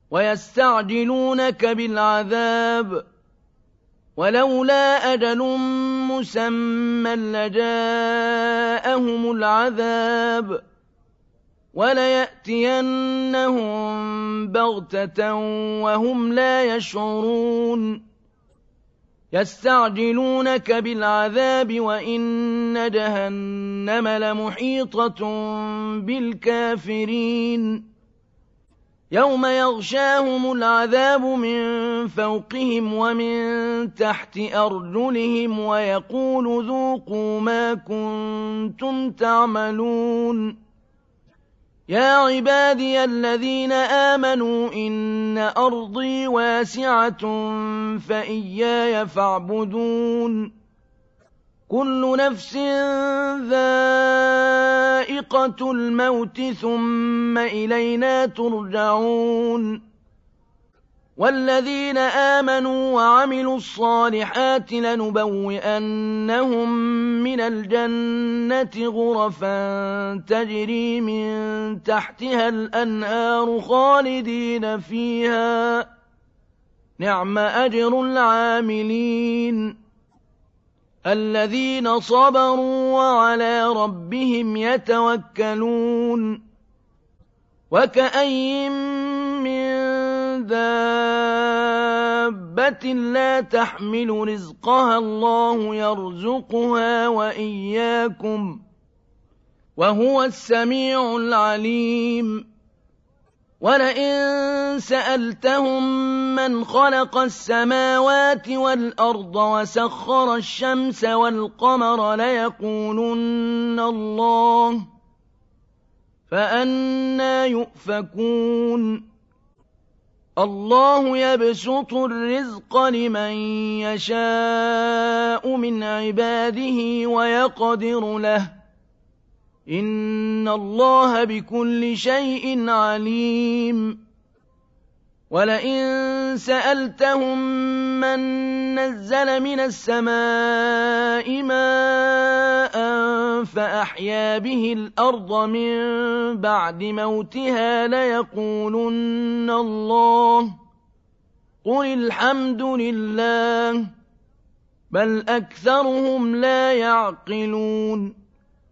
ويستعجلونك بالعذاب ولولا أجل مسمى لجاءهم العذاب وليأتينهم بغتة وهم لا يشعرون يستعجلونك بالعذاب وإن جهنم لمحيطة بالكافرين يوم يغشاهم العذاب من فوقهم ومن تحت أرجلهم ويقول ذوقوا ما كنتم تعملون يا عبادي الذين آمنوا إن أرضي واسعة فإياي فاعبدون كل نفس ذائقة الموت ثم إلينا ترجعون والذين آمنوا وعملوا الصالحات لنبوئنهم من الجنة غرفا تجري من تحتها الأنهار خالدين فيها نعم أجر العاملين الذين صبروا وعلى ربهم يتوكلون وكأين من دابة لا تحمل رزقها الله يرزقها وإياكم وهو السميع العليم ولئن سألتهم من خلق السماوات والأرض وسخر الشمس والقمر ليقولن الله فأنى يؤفكون الله يبسط الرزق لمن يشاء من عباده ويقدر له إن الله بكل شيء عليم ولئن سألتهم من نزل من السماء ماء فأحيا به الأرض من بعد موتها ليقولن الله قل الحمد لله بل أكثرهم لا يعقلون